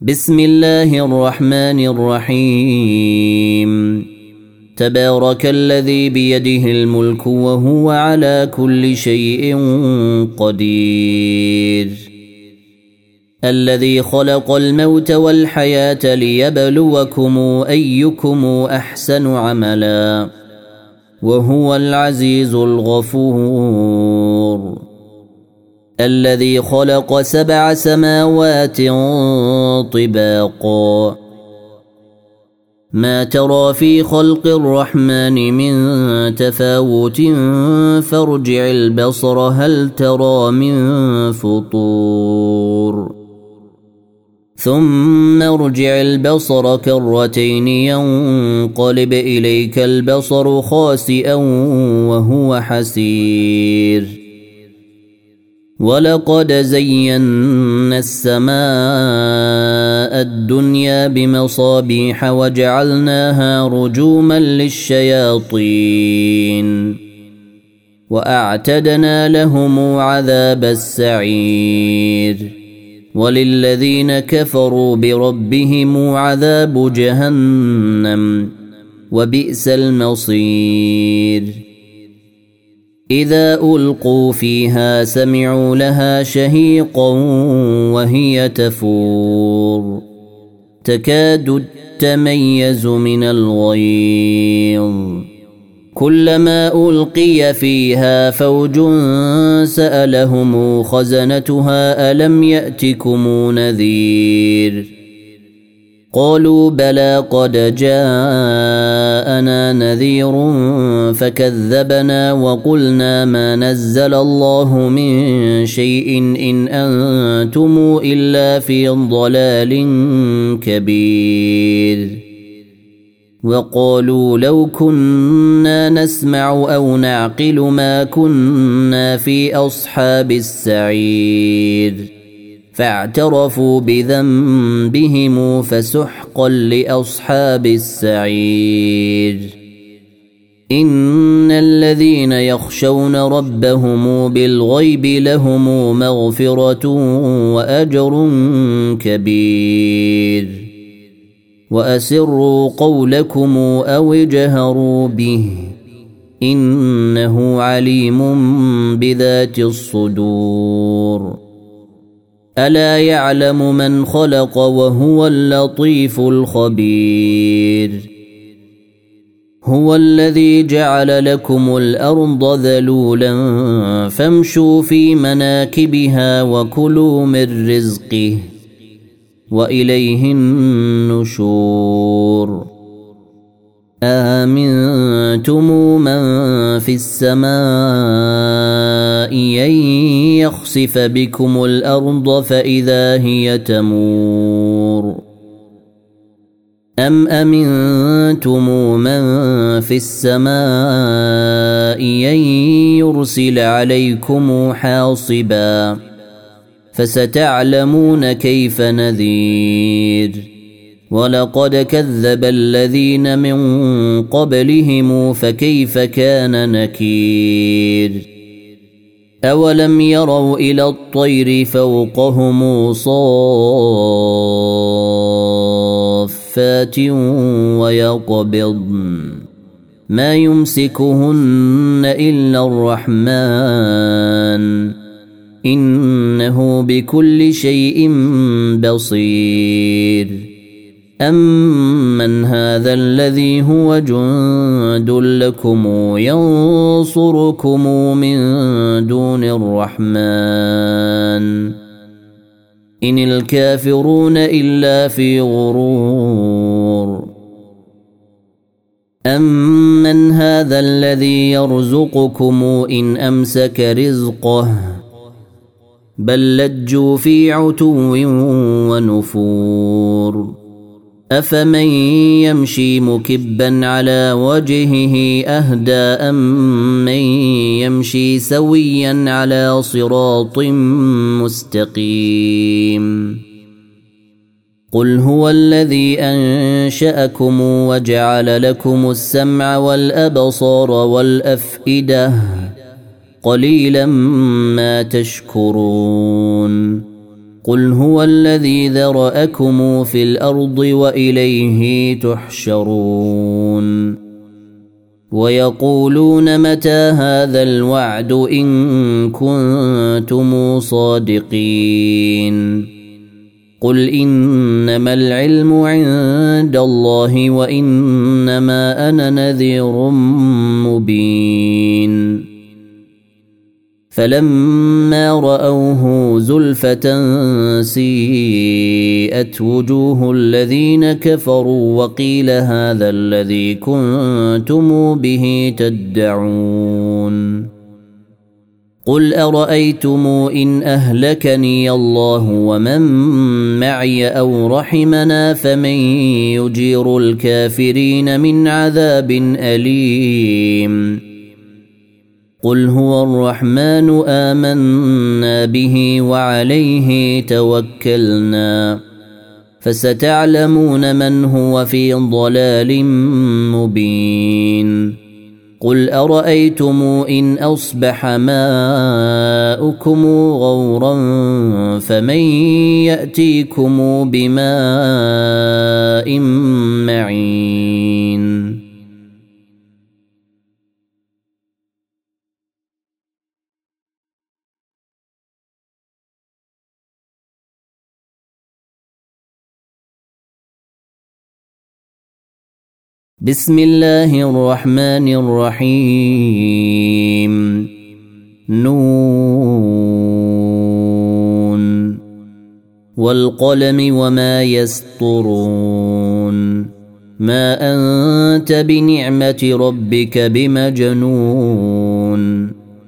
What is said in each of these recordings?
بسم الله الرحمن الرحيم. تبارك الذي بيده الملك وهو على كل شيء قدير. الذي خلق الموت والحياة ليبلوكم أيكم أحسن عملا وهو العزيز الغفور. الذي خلق 7 سماوات طباقا ما ترى في خلق الرحمن من تفاوت فارجع البصر هل ترى من فطور ثم ارجع البصر كرتين ينقلب إليك البصر خاسئا وهو حسير. ولقد زينا السماء الدنيا بمصابيح وجعلناها رجوما للشياطين وأعتدنا لهم عذاب السعير. وللذين كفروا بربهم عذاب جهنم وبئس المصير. إذا ألقوا فيها سمعوا لها شهيقا وهي تفور تكاد تميز من الغيظ. كلما ألقي فيها فوج سألهم خزنتها ألم يأتكم نذير قالوا بلى قد جاءنا نذير فكذبنا وقلنا ما نزل الله من شيء إن أنتم إلا في ضلال كبير. وقالوا لو كنا نسمع أو نعقل ما كنا في أصحاب السعير فاعترفوا بذنبهم فسحقا لأصحاب السعير. إن الذين يخشون ربهم بالغيب لهم مغفرة وأجر كبير. وأسروا قولكم أو اجهروا به إنه عليم بذات الصدور. ألا يعلم من خلق وهو اللطيف الخبير. هو الذي جعل لكم الأرض ذلولا فامشوا في مناكبها وكلوا من رزقه وإليه النشور. آمنتم من في السماء أن يخسف بكم الأرض فإذا هي تمور أم أمنتم من في السماء أن يرسل عليكم حاصبا فستعلمون كيف نذير. ولقد كذب الذين من قبلهم فكيف كان نكير. أولم يروا إلى الطير فوقهم صافات ويقبضن ما يمسكهن إلا الرحمن إنه بكل شيء بصير. أمن هذا الذي هو جند لكم ينصركم من دون الرحمن إن الكافرون إلا في غرور. أمن هذا الذي يرزقكم إن أمسك رزقه بل لجوا في عتو ونفور. أفمن يمشي مكبا على وجهه أهدى أم من يمشي سويا على صراط مستقيم. قل هو الذي أنشأكم وجعل لكم السمع والأبصار والأفئدة قليلا ما تشكرون. قل هو الذي ذرأكم في الأرض وإليه تحشرون ويقولون متى هذا الوعد إن كنتم صادقين قل إنما العلم عند الله وإنما أنا نذير مبين فلما رأوه زلفة سيئت وجوه الذين كفروا وقيل هذا الذي كنتم به تدعون قل أرأيتم إن أهلكني الله ومن معي أو رحمنا فمن يجير الكافرين من عذاب أليم قل هو الرحمن آمنا به وعليه توكلنا فستعلمون من هو في ضلال مبين قل أرأيتم إن أصبح ماؤكم غورا فمن يأتيكم بماء معين بسم الله الرحمن الرحيم نون والقلم وما يسطرون ما أنت بنعمة ربك بمجنون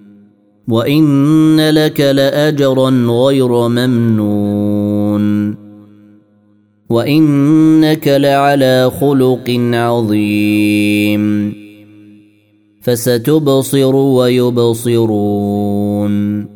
وإن لك لأجرا غير ممنون وإنك لعلى خلق عظيم فستبصر ويبصرون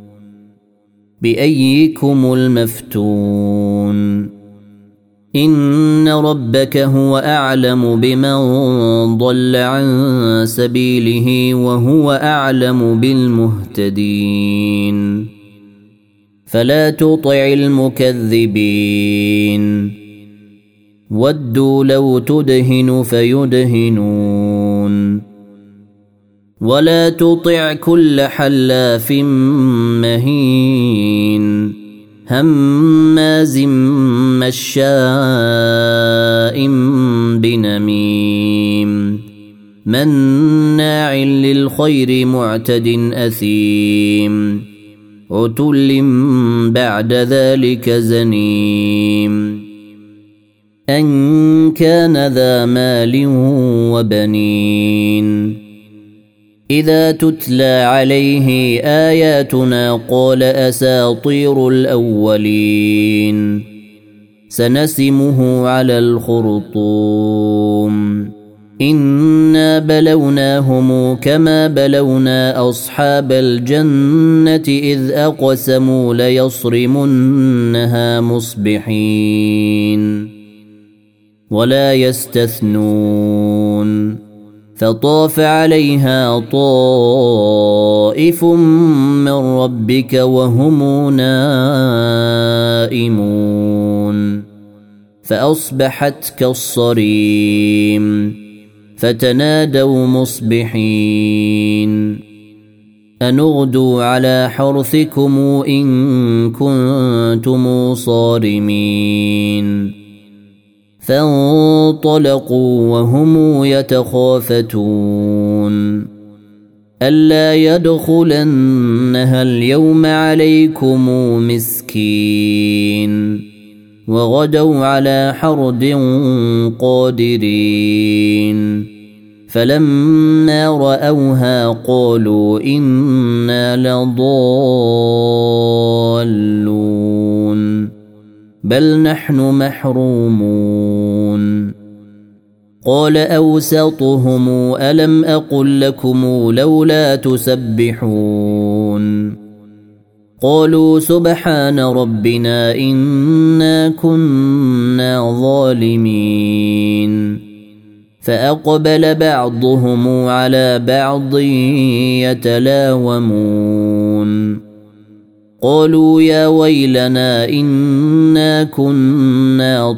بأيكم المفتون إن ربك هو أعلم بمن ضل عن سبيله وهو أعلم بالمهتدين فلا تطع المكذبين ودوا لو تدهن فيدهنون ولا تطع كل حلاف مهين هماز مشاء بنميم مناع للخير معتد أثيم عتل بعد ذلك زنيم أن كان ذا مال وبنين إذا تتلى عليه آياتنا قال أساطير الأولين سنسمه على الخرطوم إنا بلوناهم كما بلونا أصحاب الجنة إذ أقسموا ليصرمنها مصبحين ولا يستثنون فطاف عليها طائف من ربك وهم نائمون فأصبحت كالصريم فتنادوا مصبحين أن اغدوا على حرثكم إن كنتم صارمين فانطلقوا وهم يتخافتون ألا يدخلنها اليوم عليكم مسكين وغدوا على حرد قادرين فلما رأوها قالوا إنا لضالون بل نحن محرومون قال أوسطهم ألم أقل لكم لولا تسبحون قالوا سبحان ربنا إنا كنا ظالمين فأقبل بعضهم على بعض يتلاومون قالوا يا ويلنا إنا كنا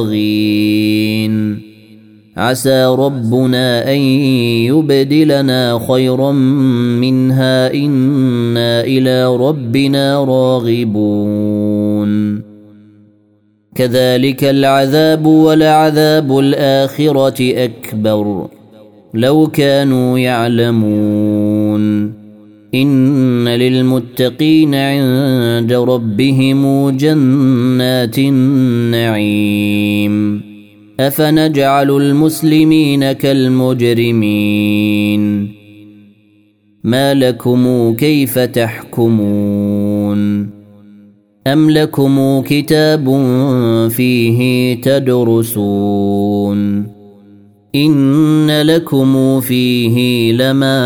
طاغين عسى ربنا أن يبدلنا خيرا منها إنا إلى ربنا راغبون كذلك العذاب ولعذاب الآخرة أكبر لو كانوا يعلمون إن للمتقين عند ربهم جنات النعيم أفنجعل المسلمين كالمجرمين ما لكم كيف تحكمون أم لكم كتاب فيه تدرسون إن لكم فيه لما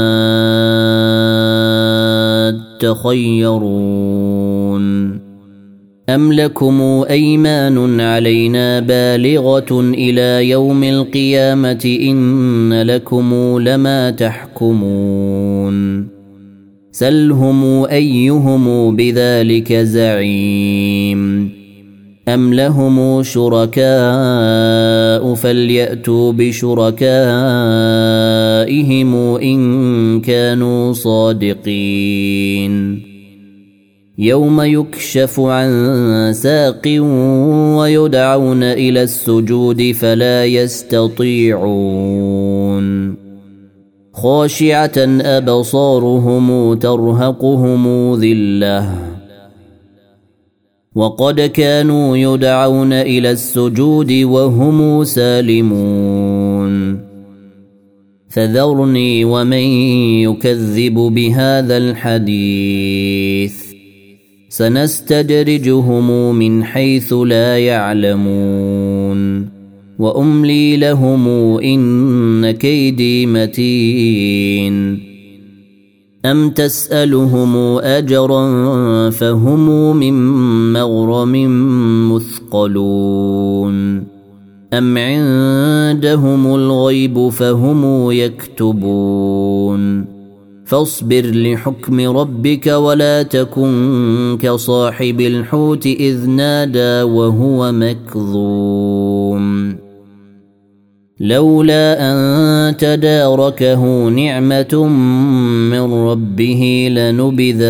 تخيرون أم لكم أيمان علينا بالغة إلى يوم القيامة إن لكم لما تحكمون سلهم أيهم بذلك زعيم أم لهم شركاء فليأتوا بشركائهم إن كانوا صادقين يوم يكشف عن ساق ويدعون إلى السجود فلا يستطيعون خاشعة أبصارهم ترهقهم ذلة وقد كانوا يدعون إلى السجود وهم سالمون فذرني ومن يكذب بهذا الحديث سنستدرجهم من حيث لا يعلمون وأملي لهم إن كيدي متين أم تسألهم أجرا فهم من مغرم مثقلون أم عندهم الغيب فهم يكتبون فاصبر لحكم ربك ولا تكن كصاحب الحوت إذ نادى وهو مكظوم لولا أن تداركه نعمة من ربه لنبذ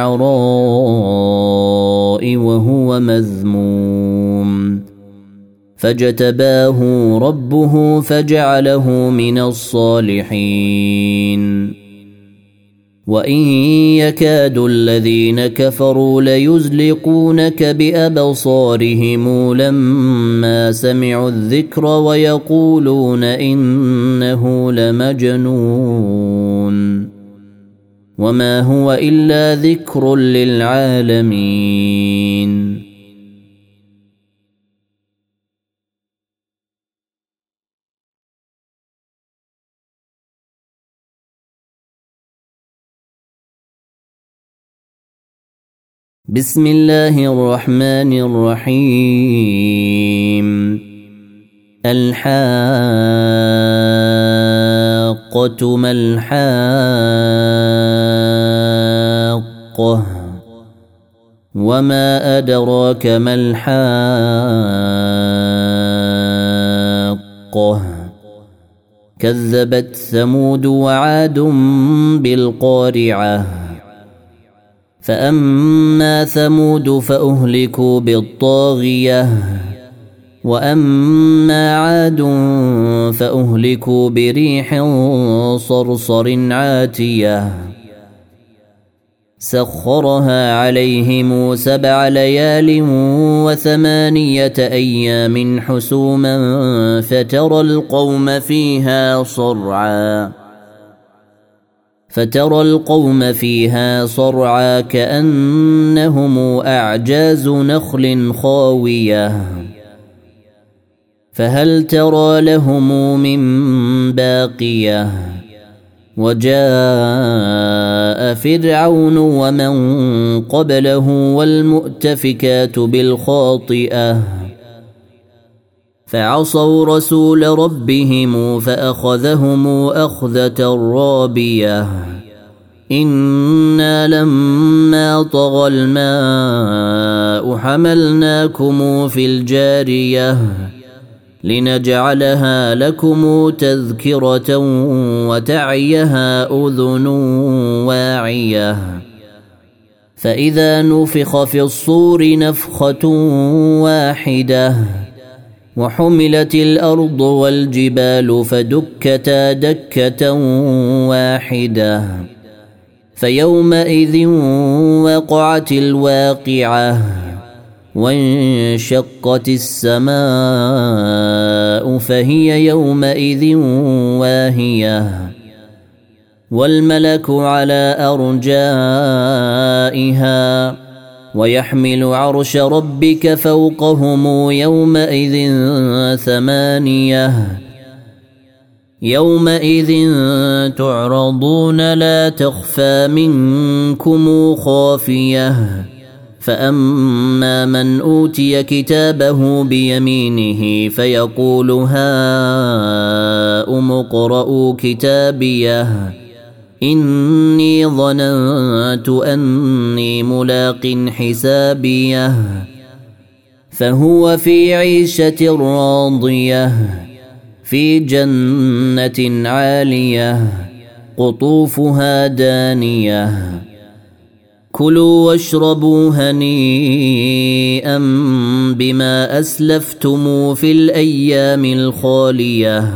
بالعراء وهو مذموم فاجتباه ربه فجعله من الصالحين وإن يكاد الذين كفروا ليزلقونك بأبصارهم لما سمعوا الذكر ويقولون إنه لمجنون وما هو إلا ذكر للعالمين بسم الله الرحمن الرحيم الحاقة ما الحاقة وما أدراك ما الحاقة كذبت ثمود وعاد بالقارعة فأما ثمود فأهلكوا بالطاغية وأما عاد فأهلكوا بريح صرصر عاتية سخرها عليهم 7 ليال و8 أيام حسوما فترى القوم فيها صرعى كأنهم أعجاز نخل خاوية فهل ترى لهم من باقية وجاء فرعون ومن قبله والمؤتفكات بالخاطئة فعصوا رسول ربهم فأخذهم أخذة رابية إنا لما طغى الماء حملناكم في الجارية لنجعلها لكم تذكرة وتعيها أذن واعية فإذا نفخ في الصور نفخة واحدة وحملت الأرض والجبال فدكتا دكة واحدة فيومئذ وقعت الواقعة وانشقت السماء فهي يومئذ واهية والملك على أرجائها ويحمل عرش ربك فوقهم يومئذ ثمانية يومئذ تعرضون لا تخفى منكم خافية فأما من أوتي كتابه بيمينه فيقول هاؤم اقرءوا كتابيه إني ظننت أني ملاق حسابيه فهو في عيشة راضية في جنة عالية قطوفها دانية كلوا واشربوا هنيئا بما أسلفتم في الأيام الخالية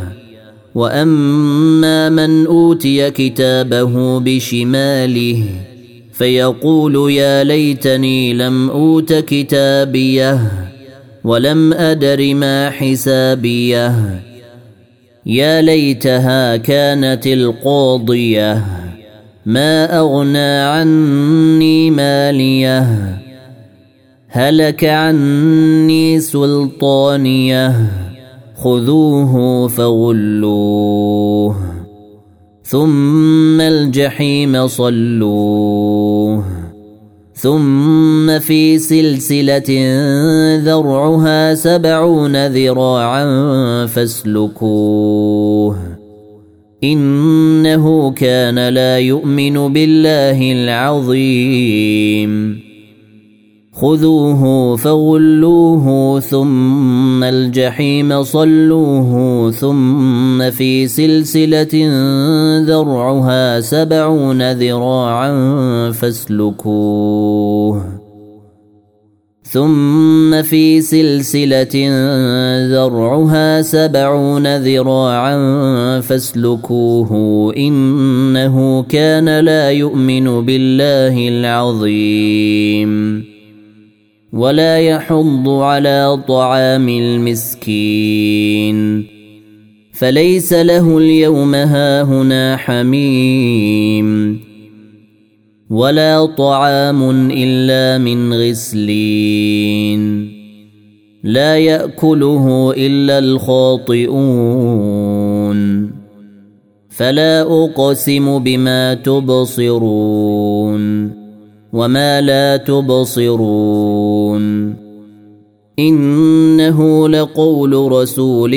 وأما من أوتي كتابه بشماله فيقول يا ليتني لم أوت كتابيه ولم أدر ما حسابيه يا ليتها كانت القاضية ما أغنى عني ماليه هلك عني سلطانيه خذوه فغلوه ثم الجحيم صلوه ثم في سلسلة ذرعها 70 ذراعا فاسلكوه إنه كان لا يؤمن بالله العظيم خذوه فغلوه ثم الجحيم صلوه ثم في سلسلة ذرعها 70 ذراعا فاسلكوه ثم في سلسلة ذرعها 70 ذراعا فاسلكوه إنه كان لا يؤمن بالله العظيم ولا يحض على طعام المسكين فليس له اليوم هاهنا حميم ولا طعام إلا من غسلين لا يأكله إلا الخاطئون فلا أقسم بما تبصرون وما لا تبصرون إنه لقول رسول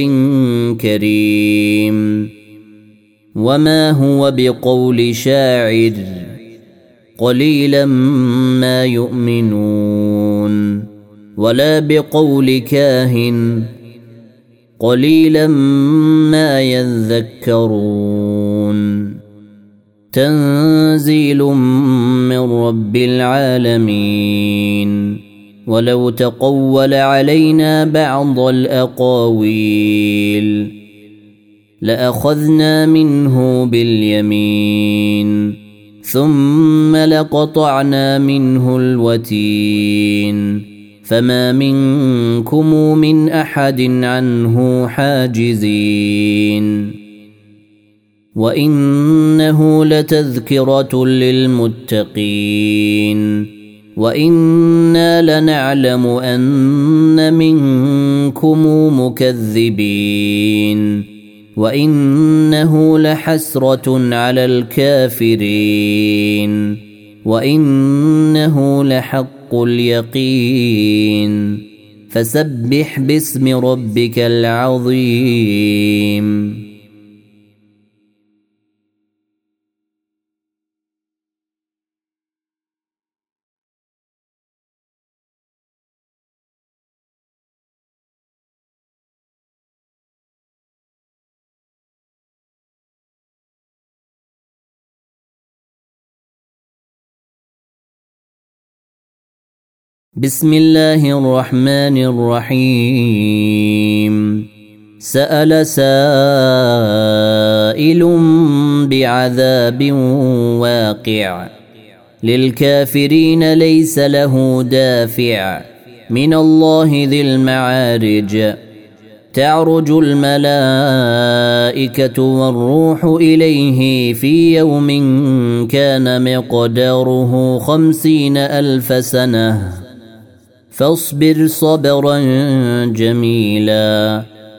كريم وما هو بقول شاعر قليلا ما يؤمنون ولا بقول كاهن قليلا ما يذكرون تنزيل من رب العالمين ولو تقول علينا بعض الأقاويل لأخذنا منه باليمين ثم لقطعنا منه الوتين فما منكم من أحد عنه حاجزين وإنه لتذكرة للمتقين وإنا لنعلم أن منكم مكذبين وإنه لحسرة على الكافرين وإنه لحق اليقين فسبح باسم ربك العظيم بسم الله الرحمن الرحيم سأل سائل بعذاب واقع للكافرين ليس له دافع من الله ذي المعارج تعرج الملائكة والروح إليه في يوم كان مقداره 50,000 سنة فاصبر صبرا جميلا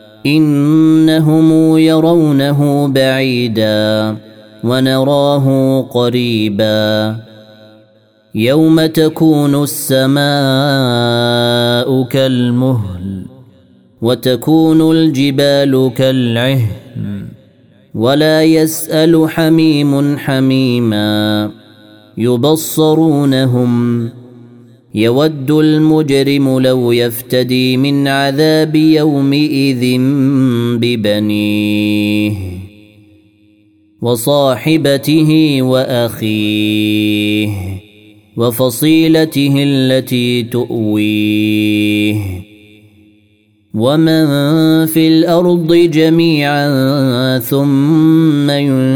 إنهم يرونه بعيدا ونراه قريبا يوم تكون السماء كالمهل وتكون الجبال كالعهن ولا يسأل حميم حميما يبصرونهم يود المجرم لو يفتدي من عذاب يومئذ ببنيه وصاحبته وأخيه وفصيلته التي تؤويه ومن في الأرض جميعا ثم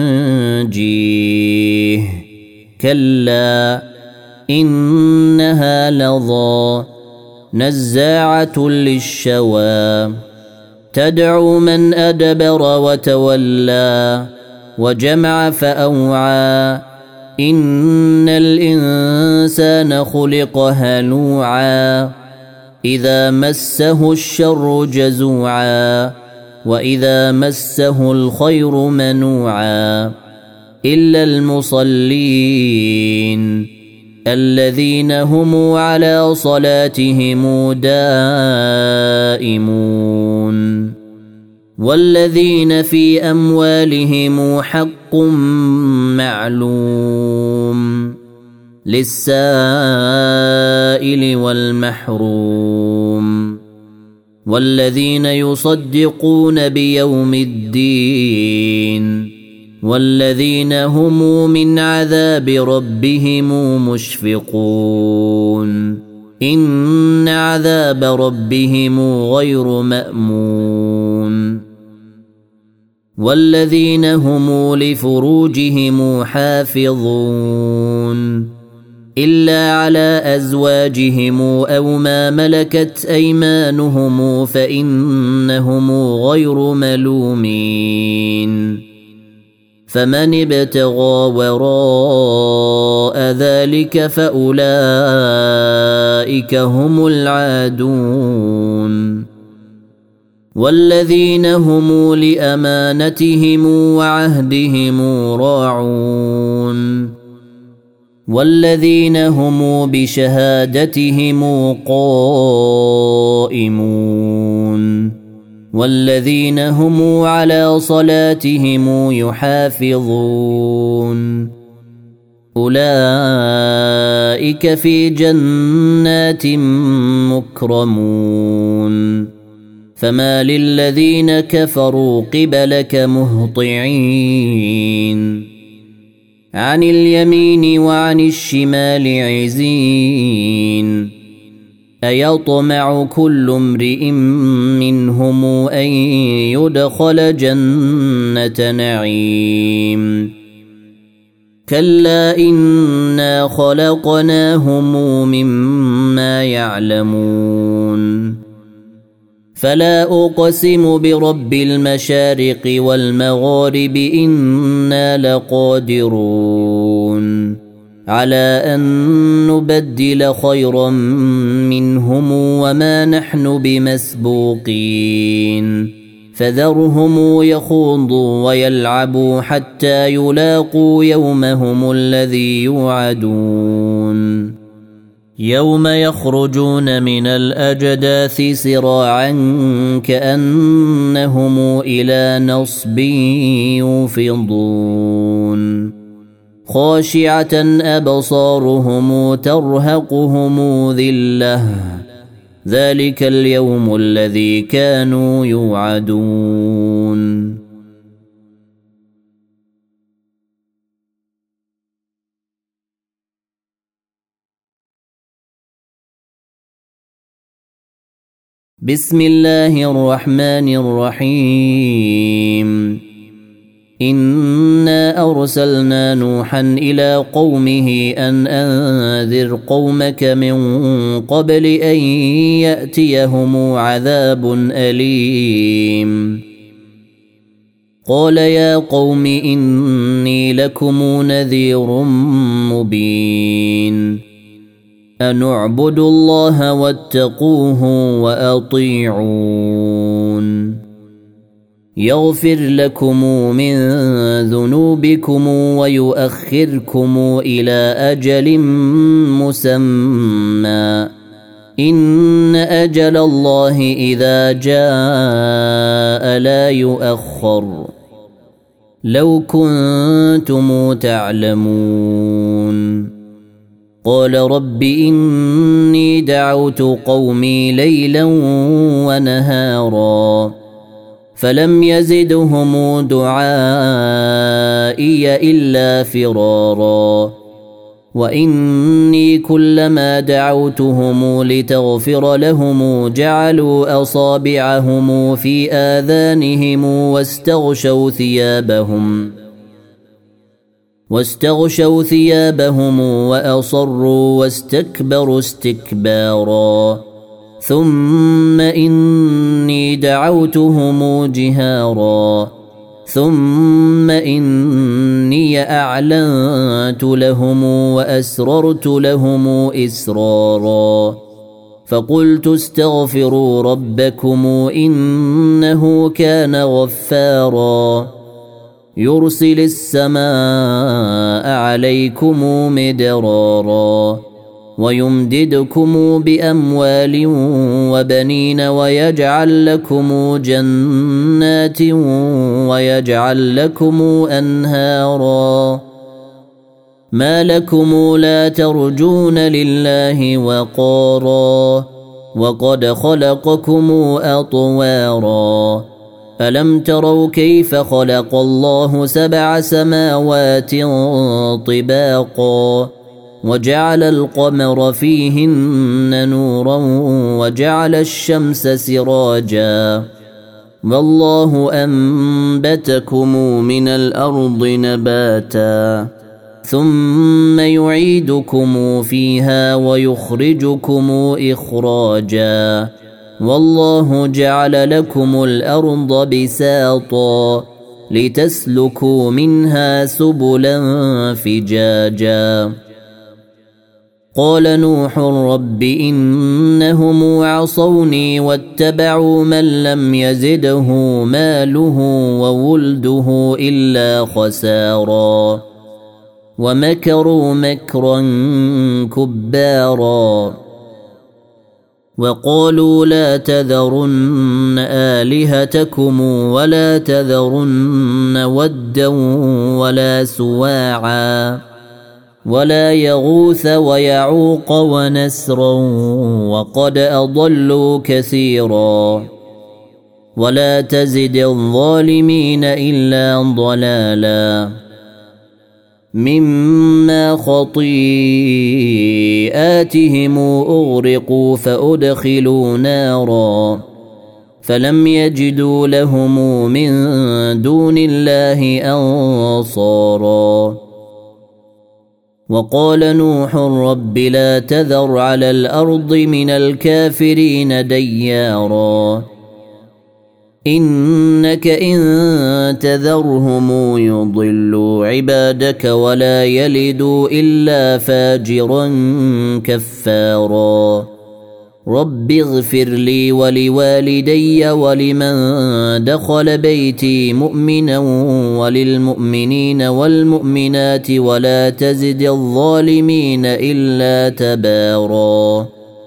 ينجيه كلا إنها لظى نزاعة للشوى تدعو من أدبر وتولى وجمع فأوعى إن الإنسان خلق هلوعا إذا مسه الشر جزوعا وإذا مسه الخير منوعا إلا المصلين الذين هم على صلاتهم دائمون والذين في أموالهم حق معلوم للسائل والمحروم والذين يصدقون بيوم الدين والذين هم من عذاب ربهم مشفقون إن عذاب ربهم غير مأمون والذين هم لفروجهم حافظون إلا على أزواجهم أو ما ملكت أيمانهم فإنهم غير ملومين فمن ابتغى وراء ذلك فأولئك هم العادون والذين هم لأمانتهم وعهدهم راعون والذين هم بشهادتهم قائمون والذين هم على صلاتهم يحافظون أولئك في جنات مكرمون فما للذين كفروا قبلك مهطعين عن اليمين وعن الشمال عزين أيطمع كل امرئ منهم أن يدخل جنة نعيم كلا إنا خلقناهم مما يعلمون فلا أقسم برب المشارق والمغارب إنا لقادرون على أن نبدل خيرا منهم وما نحن بمسبوقين فذرهم يخوضوا ويلعبوا حتى يلاقوا يومهم الذي يوعدون يوم يخرجون من الأجداث سراعا كأنهم إلى نصب يوفضون خاشعة أبصارهم ترهقهم ذلة ذلك اليوم الذي كانوا يوعدون بسم الله الرحمن الرحيم إنا أرسلنا نوحا إلى قومه أن أنذر قومك من قبل أن يأتيهم عذاب أليم قال يا قوم إني لكم نذير مبين أن اعبدوا الله واتقوه وأطيعون يغفر لكم من ذنوبكم ويؤخركم إلى أجل مسمى إن أجل الله إذا جاء لا يؤخر لو كنتم تعلمون قال رب إني دعوت قومي ليلا ونهارا فلم يزدهم دعائي إلا فرارا وإني كلما دعوتهم لتغفر لهم جعلوا أصابعهم في آذانهم واستغشوا ثيابهم وأصروا واستكبروا استكبارا ثم إني دعوتهم جهارا ثم إني أعلنت لهم وأسررت لهم إسرارا فقلت استغفروا ربكم إنه كان غفارا يرسل السماء عليكم مدرارا ويمددكم بأموال وبنين ويجعل لكم جنات ويجعل لكم أنهارا ما لكم لا ترجون لله وقارا وقد خلقكم أطوارا ألم تروا كيف خلق الله 7 سماوات طباقا وجعل القمر فيهن نورا وجعل الشمس سراجا والله أنبتكم من الأرض نباتا ثم يعيدكم فيها ويخرجكم إخراجا والله جعل لكم الأرض بساطا لتسلكوا منها سبلا فجاجا قال نوح رب إنهم عصوني واتبعوا من لم يزده ماله وولده إلا خسارا ومكروا مكرا كبارا وقالوا لا تذرن آلهتكم ولا تذرن ودا ولا سواعا ولا يغوث ويعوق ونسرا وقد أضلوا كثيرا ولا تزد الظالمين إلا ضلالا مما خطيئاتهم أغرقوا فأدخلوا نارا فلم يجدوا لهم من دون الله أنصارا وقال نوح رب لا تذر على الأرض من الكافرين ديارا إنك إن تذرهم يضلوا عبادك ولا يلدوا إلا فاجرا كفارا رب اغفر لي ولوالدي ولمن دخل بيتي مؤمنا وللمؤمنين والمؤمنات ولا تزد الظالمين إلا تبارا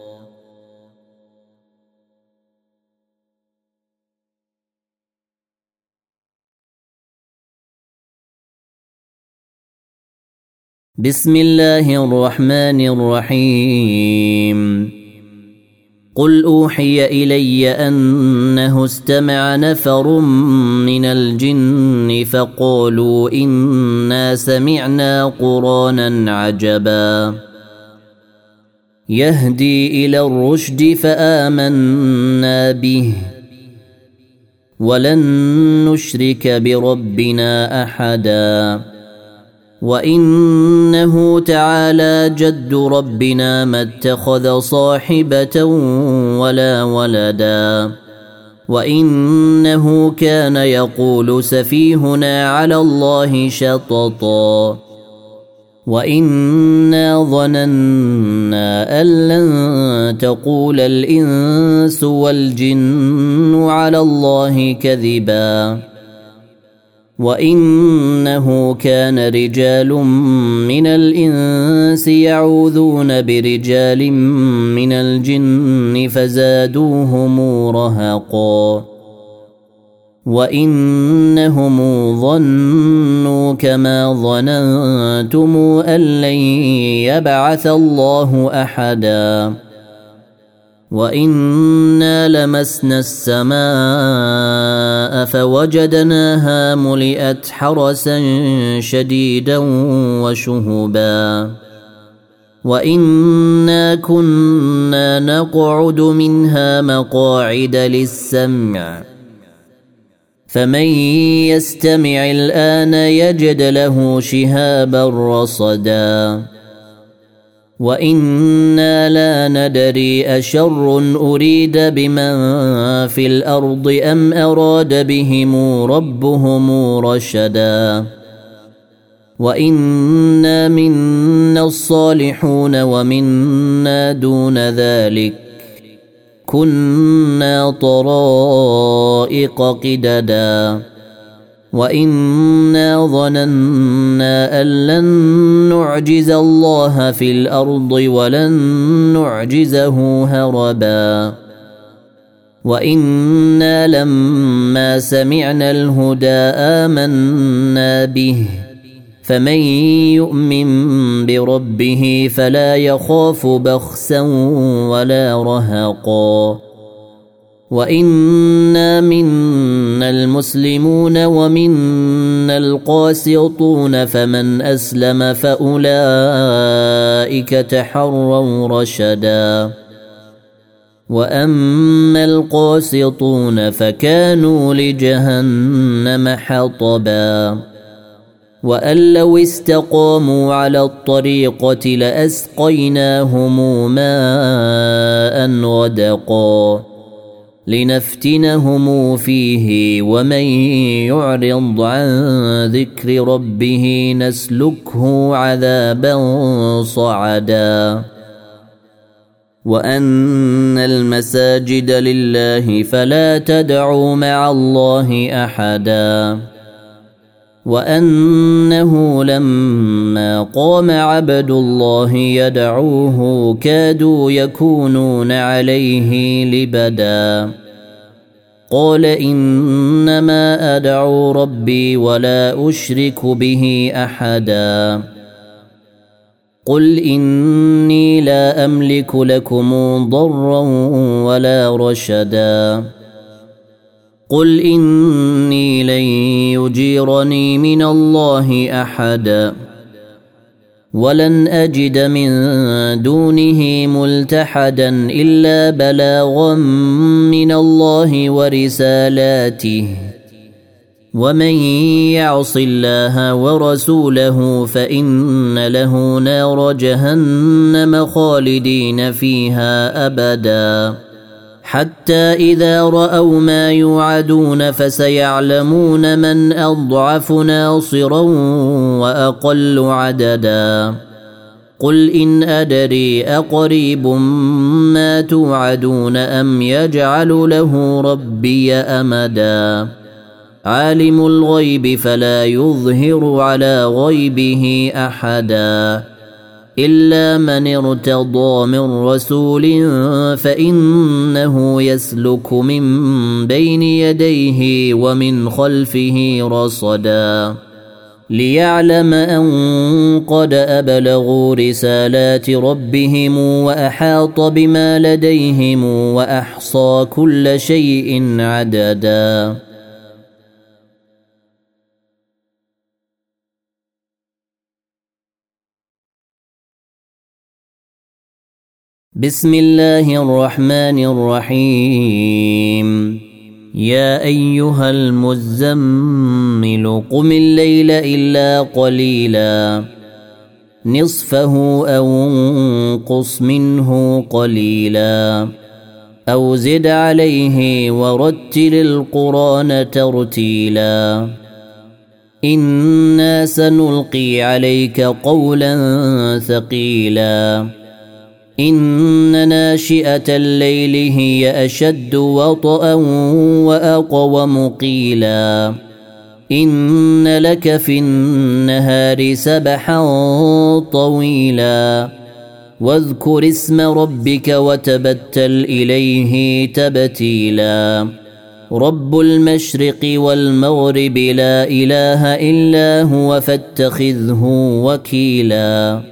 بسم الله الرحمن الرحيم قل أوحي إلي أنه استمع نفر من الجن فقالوا إنا سمعنا قرآنا عجبا يهدي إلى الرشد فآمنا به ولن نشرك بربنا أحدا وإنه تعالى جد ربنا ما اتخذ صاحبة ولا ولدا وإنه كان يقول سفيهنا على الله شططا وإنا ظننا أن لن تقول الإنس والجن على الله كذبا وإنه كان رجال من الإنس يعوذون برجال من الجن فزادوهم رهقا وإنهم ظنوا كما ظننتم أن لن يبعث الله أحدا وإنا لمسنا السماء فوجدناها ملئت حرسا شديدا وشهبا وإنا كنا نقعد منها مقاعد للسمع فمن يستمع الآن يجد له شهابا رصدا وإنا لا ندري أشر أريد بمن في الأرض أم أراد بهم ربهم رشدا وإنا منا الصالحون ومنا دون ذلك كنا طرائق قددا وإنا ظننا أن لن نعجز الله في الأرض ولن نعجزه هربا وإنا لما سمعنا الهدى آمنا به فمن يؤمن بربه فلا يخاف بخسا ولا رهقا وإنا منا المسلمون ومنا القاسطون فمن أسلم فأولئك تحروا رشدا وأما القاسطون فكانوا لجهنم حطبا وأن لو استقاموا على الطريقة لأسقيناهم ماء غدقا لنفتنهم فيه ومن يعرض عن ذكر ربه نسلكه عذابا صعدا وأن المساجد لله فلا تدعوا مع الله أحدا وأنه لما قام عبد الله يدعوه كادوا يكونون عليه لبدا قال إنما أدعو ربي ولا أشرك به أحدا قل إني لا أملك لكم ضرا ولا رشدا قل إني لن يجيرني من الله أحدا ولن أجد من دونه ملتحدا إلا بلاغا من الله ورسالاته ومن يعص الله ورسوله فإن له نار جهنم خالدين فيها أبدا حتى إذا رأوا ما يوعدون فسيعلمون من أضعف ناصرا وأقل عددا قل إن أدري أقريب ما توعدون أم يجعل له ربي أمدا عالم الغيب فلا يظهر على غيبه أحدا إلا من ارتضى من رسول فإنه يسلك من بين يديه ومن خلفه رصدا ليعلم أن قد أبلغوا رسالات ربهم وأحاط بما لديهم وأحصى كل شيء عددا بسم الله الرحمن الرحيم يا أيها المزمل قم الليل إلا قليلا نصفه أو انقص منه قليلا أو زد عليه ورتل القرآن ترتيلا إنا سنلقي عليك قولا ثقيلا إن ناشئة الليل هي أشد وطئا وأقوم قيلا إن لك في النهار سبحا طويلا واذكر اسم ربك وتبتل إليه تبتيلا رب المشرق والمغرب لا إله إلا هو فاتخذه وكيلا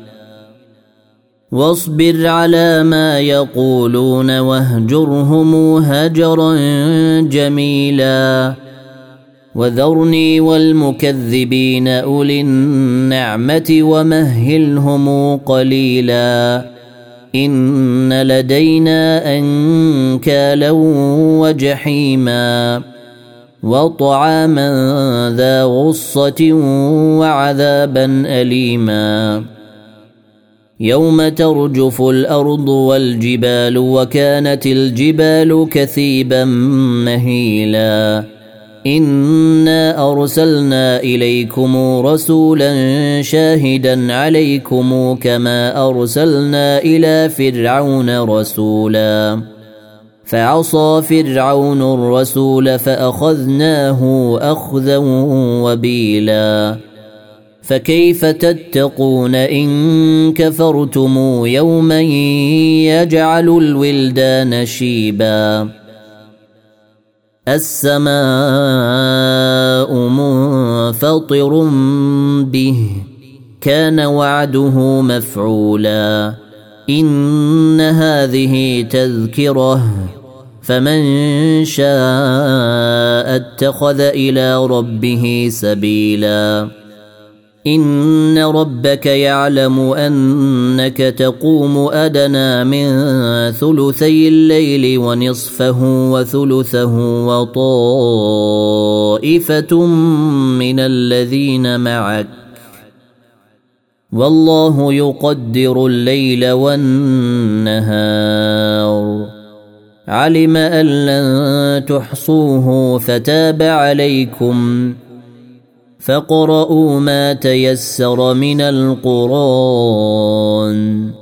واصبر على ما يقولون واهجرهم هجرا جميلا وذرني والمكذبين أولي النعمة ومهلهم قليلا إن لدينا أنكالا وجحيما وطعاما ذا غصة وعذابا أليما يوم ترجف الأرض والجبال وكانت الجبال كثيبا مهيلا إنا أرسلنا إليكم رسولا شاهدا عليكم كما أرسلنا إلى فرعون رسولا فعصى فرعون الرسول فأخذناه أخذا وبيلا فكيف تتقون إن كفرتم يوما يجعل الولدان شيبا السماء منفطر به كان وعده مفعولا إن هذه تذكرة فمن شاء اتخذ إلى ربه سبيلا إن ربك يعلم أنك تقوم أدنى من ثلثي الليل ونصفه وثلثه وطائفة من الذين معك والله يقدر الليل والنهار علم أن لن تحصوه فتاب عليكم فاقرؤوا ما تيسر من القرآن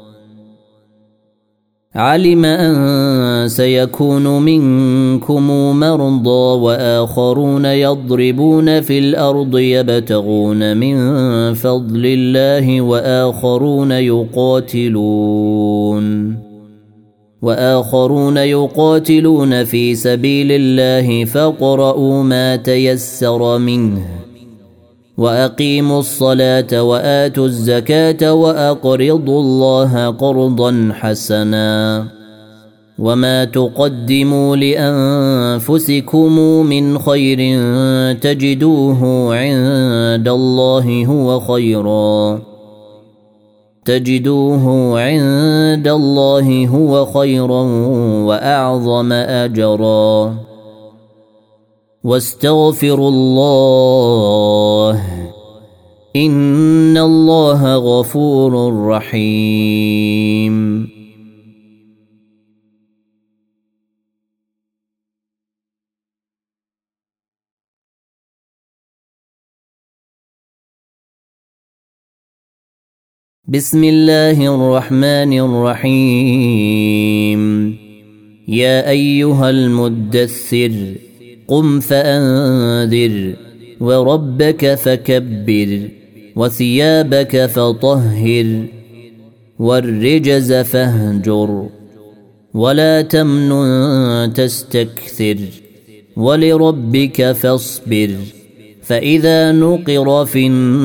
علم أن سيكون منكم مرضى وآخرون يضربون في الأرض يبتغون من فضل الله وآخرون يقاتلون في سبيل الله فاقرؤوا ما تيسر منه وأقيموا الصلاة وآتوا الزكاة وأقرضوا الله قرضا حسنا وما تقدموا لأنفسكم من خير تجدوه عند الله هو خيرا وأعظم أجرا واستغفروا الله إن الله غفور رحيم بسم الله الرحمن الرحيم يا أيها المدثر قم فأنذر وربك فكبر وثيابك فطهر والرجز فاهجر ولا تمنن تستكثر ولربك فاصبر فإذا نقر في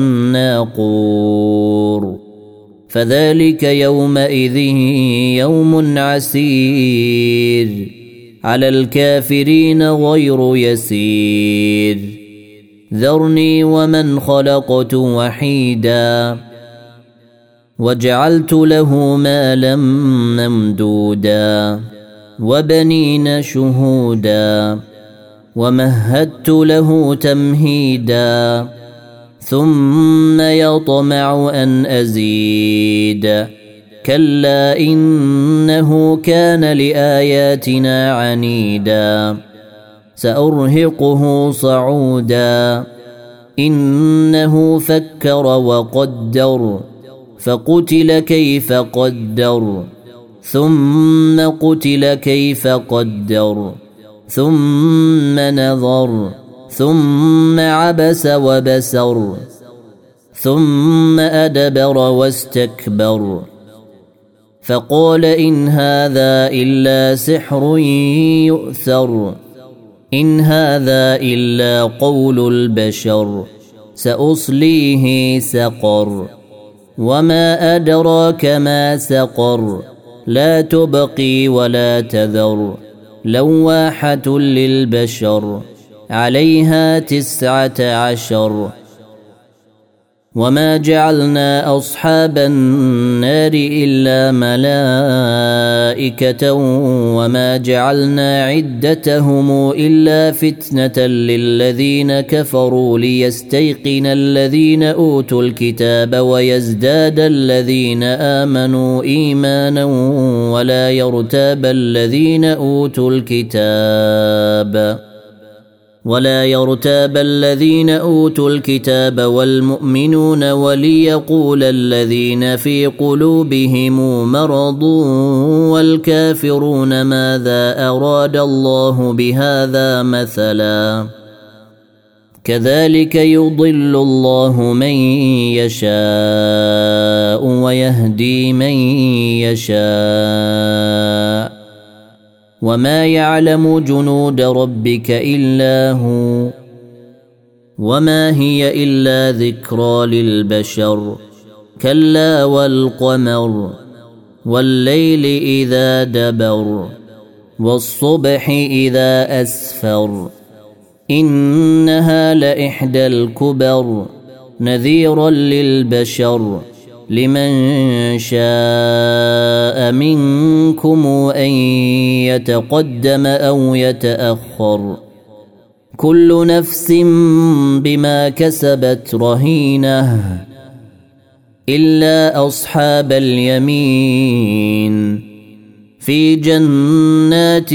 الناقور فذلك يومئذ يوم عسير على الكافرين غير يسير ذرني ومن خلقت وحيدا وجعلت له مالا ممدودا وبنين شهودا ومهدت له تمهيدا ثم يطمع أن أزيد كلا إنه كان لآياتنا عنيدا سأرهقه صعودا إنه فكر وقدر فقتل كيف قدر ثم قتل كيف قدر ثم نظر ثم عبس وبسر ثم أدبر واستكبر فقال إن هذا إلا سحر يؤثر إن هذا إلا قول البشر سأصليه سقر وما أدراك ما سقر لا تبقي ولا تذر لواحة للبشر عليها 19 وما جعلنا أصحاب النار إلا ملائكة وما جعلنا عدتهم إلا فتنة للذين كفروا ليستيقن الذين أوتوا الكتاب ويزداد الذين آمنوا إيمانا ولا يرتاب الذين أوتوا الكتاب والمؤمنون وليقول الذين في قلوبهم مرض والكافرون ماذا أراد الله بهذا مثلا كذلك يضل الله من يشاء ويهدي من يشاء وما يعلم جنود ربك إلا هو وما هي إلا ذكرى للبشر كلا والقمر والليل إذا دبر والصبح إذا أسفر إنها لإحدى الكبر نذيرا للبشر لمن شاء منكم أن يتقدم أو يتأخر كل نفس بما كسبت رهينة إلا أصحاب اليمين في جنات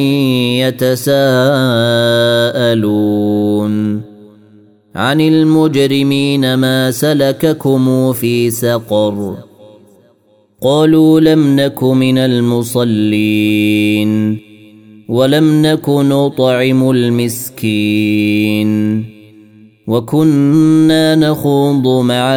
يتساءلون عن المجرمين ما سلككم في سقر قالوا لم نك من المصلين ولم نك نطعم المسكين وكنا نخوض مع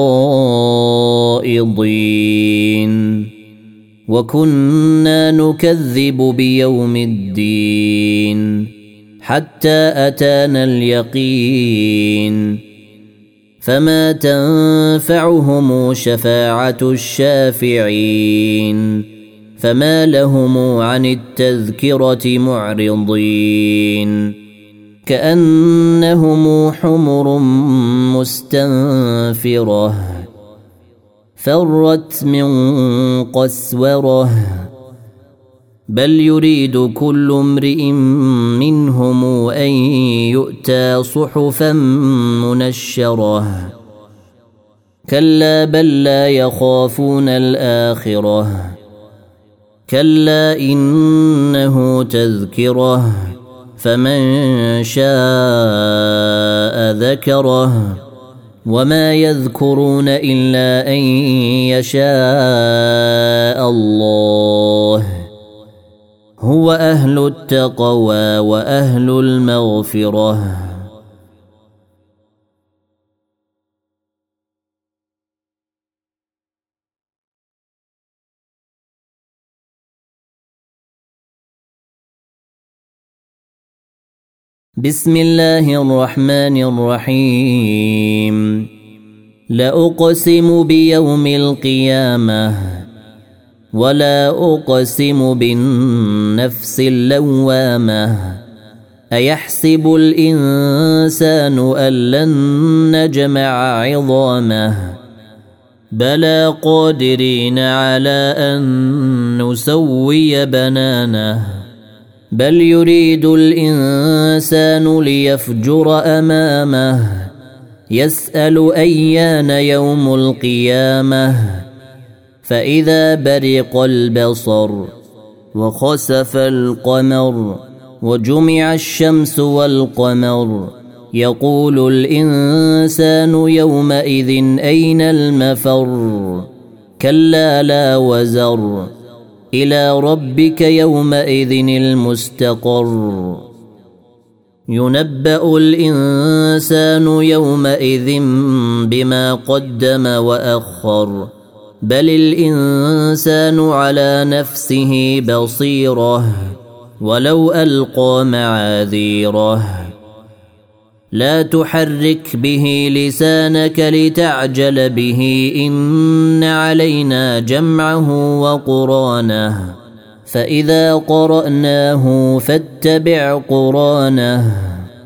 الخائضين وكنا نكذب بيوم الدين حتى أتانا اليقين فما تنفعهم شفاعة الشافعين فما لهم عن التذكرة معرضين كأنهم حمر مستنفرة فرت من قسورة بل يريد كل امرئ منهم أن يؤتى صحفا منشرة كلا بل لا يخافون الآخرة كلا إنه تذكرة فمن شاء ذكره وما يذكرون إلا أن يشاء الله هو أهل التقوى وأهل المغفرة بسم الله الرحمن الرحيم لا بيوم القيامة ولا أقسم بالنفس اللوامة أيحسب الإنسان أن لن نجمع عظامه بلى قادرين على أن نسوي بنانه بل يريد الإنسان ليفجر أمامه يسأل أيان يوم القيامة فإذا برق البصر وخسف القمر وجمع الشمس والقمر يقول الإنسان يومئذ أين المفر كلا لا وزر إلى ربك يومئذ المستقر ينبأ الإنسان يومئذ بما قدم وأخر بل الإنسان على نفسه بصيرة ولو ألقى معاذيره لا تحرك به لسانك لتعجل به إن علينا جمعه وقرانه فإذا قرأناه فاتبع قرانه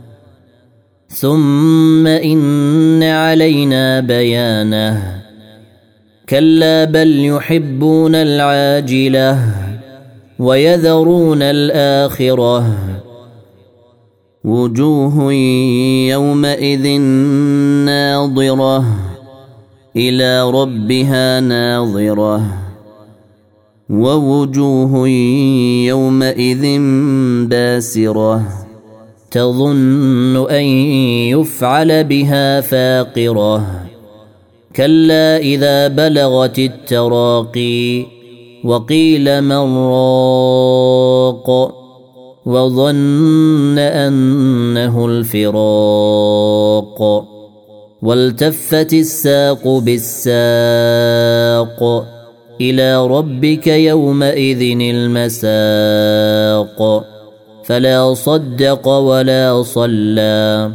ثم إن علينا بيانه كلا بل يحبون العاجلة ويذرون الآخرة وجوه يومئذ ناظرة إلى ربها ناظرة ووجوه يومئذ باسرة تظن أن يفعل بها فاقرة كلا إذا بلغت التراقي وقيل من راق وظن أنه الفراق والتفت الساق بالساق إلى ربك يومئذ المساق فلا صدق ولا صلى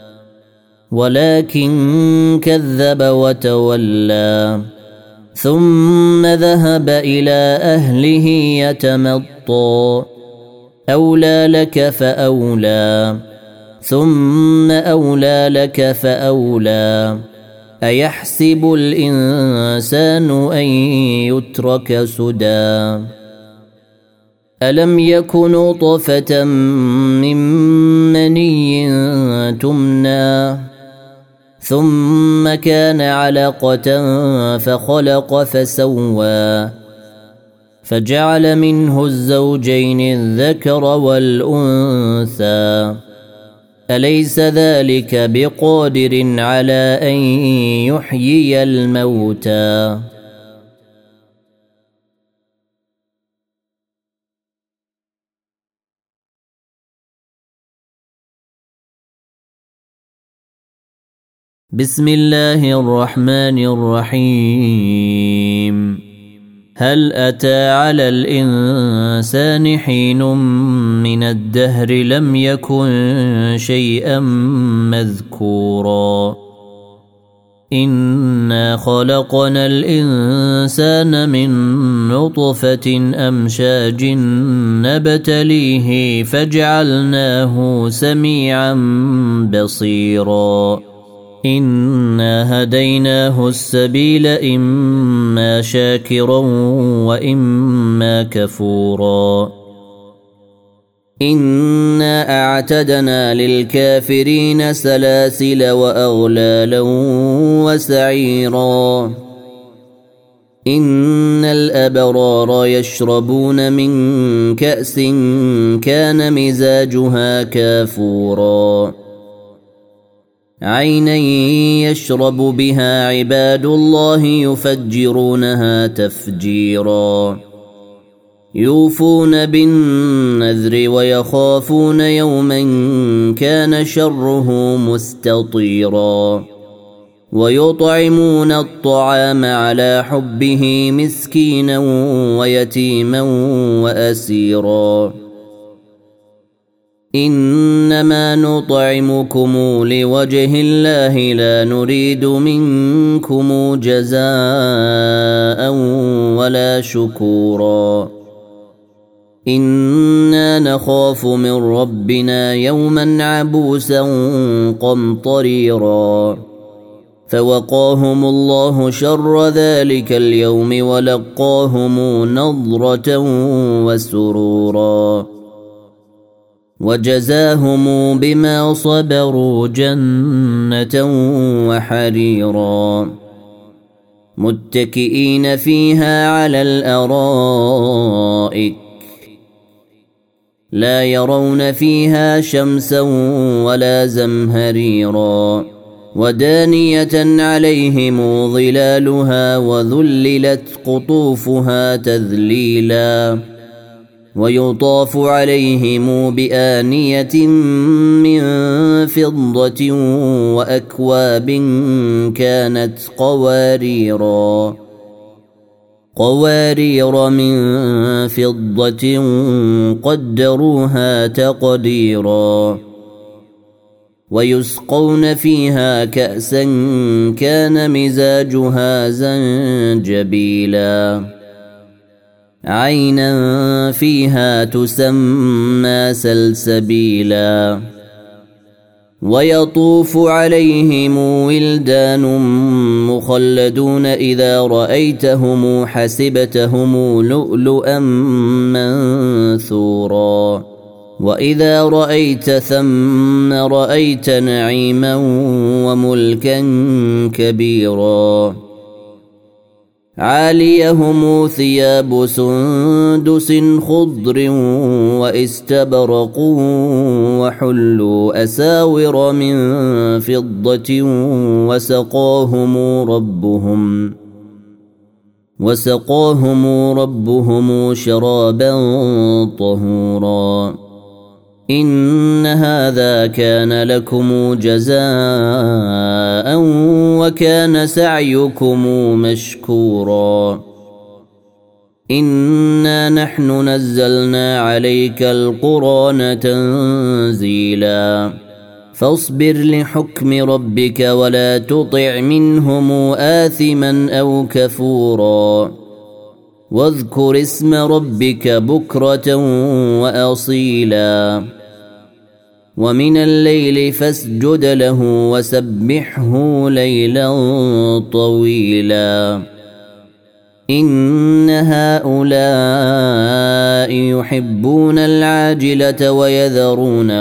ولكن كذب وتولى ثم ذهب إلى أهله يتمطى أولى لك فأولى ثم أولى لك فأولى أيحسب الإنسان أن يترك سدى ألم يك نطفة من مني تمنى ثم كان علقة فخلق فسوى فجعل منه الزوجين الذكر والأنثى أليس ذلك بقادر على أن يحيي الموتى بسم الله الرحمن الرحيم هل أتى على الإنسان حين من الدهر لم يكن شيئا مذكورا إنا خلقنا الإنسان من نطفة أمشاج نبتليه فجعلناه سميعا بصيرا إنا هديناه السبيل إما شاكرا وإما كفورا إنا أعتدنا للكافرين سلاسل وأغلالا وسعيرا إن الأبرار يشربون من كأس كان مزاجها كافورا عينا يشرب بها عباد الله يفجرونها تفجيرا يوفون بالنذر ويخافون يوما كان شره مستطيرا ويطعمون الطعام على حبه مسكينا ويتيما وأسيرا إنما نطعمكم لوجه الله لا نريد منكم جزاء ولا شكورا إنا نخاف من ربنا يوما عبوسا قمطريرا فوقاهم الله شر ذلك اليوم ولقاهم نضرة وسرورا وجزاهم بما صبروا جنة وحريرا متكئين فيها على الأرائك لا يرون فيها شمسا ولا زمهريرا ودانية عليهم ظلالها وذللت قطوفها تذليلا ويطاف عليهم بآنية من فضة وأكواب كانت قوارير من فضة قدروها تقديرا ويسقون فيها كأسا كان مزاجها زنجبيلا عينا فيها تسمى سلسبيلا ويطوف عليهم ولدان مخلدون إذا رأيتهم حسبتهم لؤلؤا منثورا وإذا رأيت ثم رأيت نعيما وملكا كبيرا عاليهم ثياب سندس خضر واستبرق وحلوا أساور من فضة وسقاهم ربهم شرابا طهورا إن هذا كان لكم جزاء وكان سعيكم مشكورا إنا نحن نزلنا عليك القرآن تنزيلا فاصبر لحكم ربك ولا تطع منهم آثما أو كفورا واذكر اسم ربك بكرة وأصيلا ومن الليل فاسجد له وسبحه ليلا طويلا إن هؤلاء يحبون العاجلة ويذرون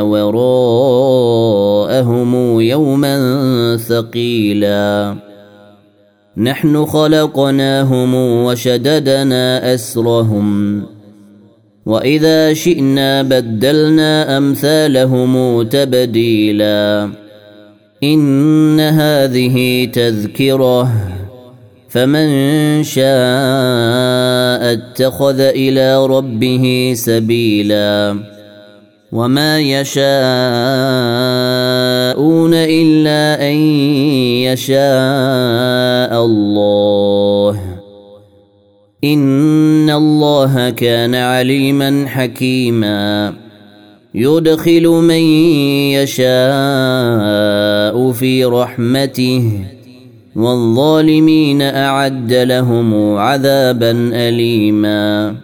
وراءهم يوما ثقيلا نحن خلقناهم وشددنا أسرهم وإذا شئنا بدلنا أمثالهم تبديلا إن هذه تذكرة فمن شاء اتخذ إلى ربه سبيلا وما يشاءون إلا أن يشاء الله إن الله كان عليما حكيما يدخل من يشاء في رحمته والظالمين أعد لهم عذابا أليما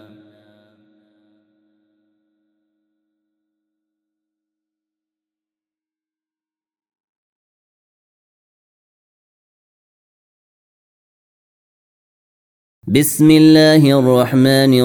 بسم الله الرحمن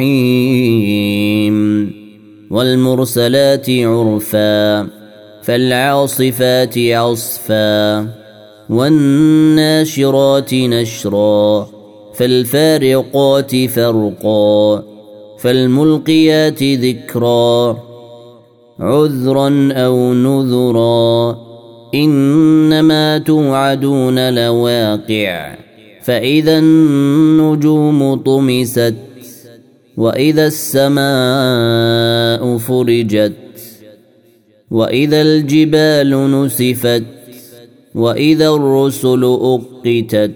الرحيم والمرسلات عرفا فالعاصفات عصفا والناشرات نشرا فالفارقات فرقا فالملقيات ذكرا عذرا أو نذرا إنما توعدون لواقع فإذا النجوم طمست وإذا السماء فرجت وإذا الجبال نسفت وإذا الرسل أقتت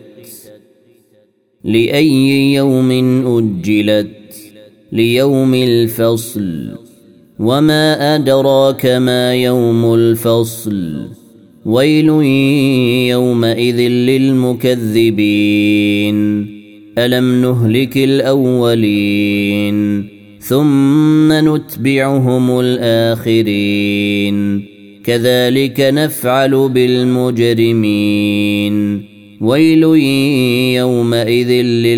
لأي يوم أجلت ليوم الفصل وما أدراك ما يوم الفصل ويل يومئذ للمكذبين ألم نهلك الأولين ثم نتبعهم الآخرين كذلك نفعل بالمجرمين ويل يومئذ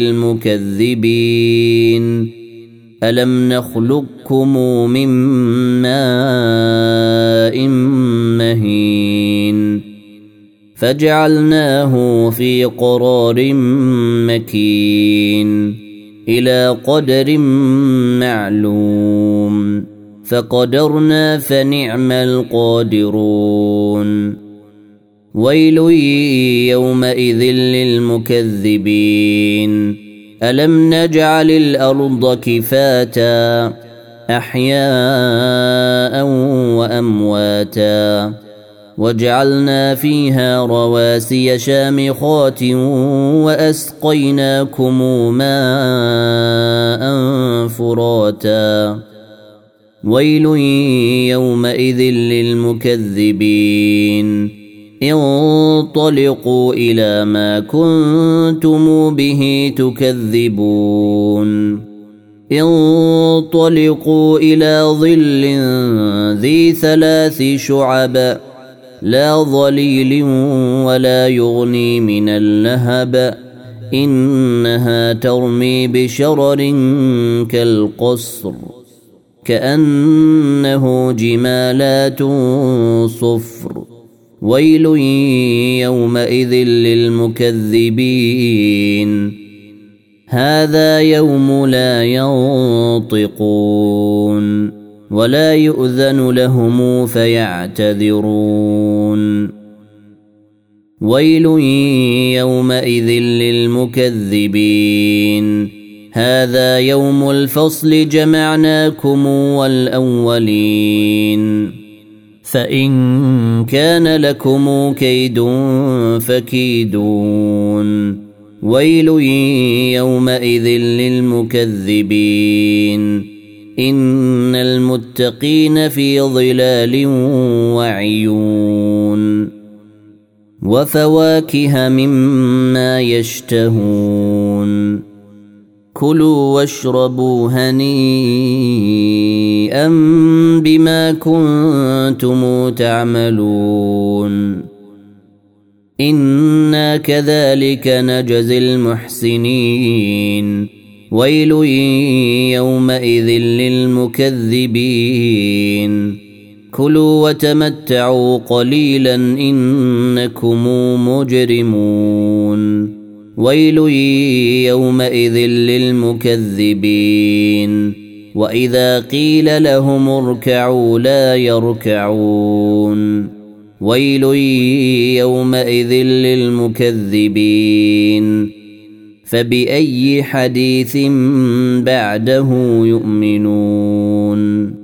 للمكذبين ألم نخلقكم من ماء مهين فجعلناه في قرار مكين إلى قدر معلوم فقدرنا فنعم القادرون ويل يومئذ للمكذبين ألم نجعل الأرض كفاتا أحياء وأمواتا وجعلنا فيها رواسي شامخات وأسقيناكم ماء فراتا ويل يومئذ للمكذبين انطلقوا إلى ما كنتم به تكذبون انطلقوا إلى ظل ذي 3 شعب لا ظليل ولا يغني من اللهب إنها ترمي بشرر كالقصر كأنه جمالات صفر ويل يومئذ للمكذبين هذا يوم لا ينطقون ولا يؤذن لهم فيعتذرون ويل يومئذ للمكذبين هذا يوم الفصل جمعناكم والأولين فإن كان لكم كيد فكيدون ويل يومئذ للمكذبين إن المتقين في ظلال وعيون وفواكه مما يشتهون كلوا واشربوا هنيئا بما كنتم تعملون إنا كذلك نجزي المحسنين ويل يومئذ للمكذبين كلوا وتمتعوا قليلا إنكم مجرمون ويل يومئذ للمكذبين وإذا قيل لهم اركعوا لا يركعون ويل يومئذ للمكذبين فبأي حديث بعده يؤمنون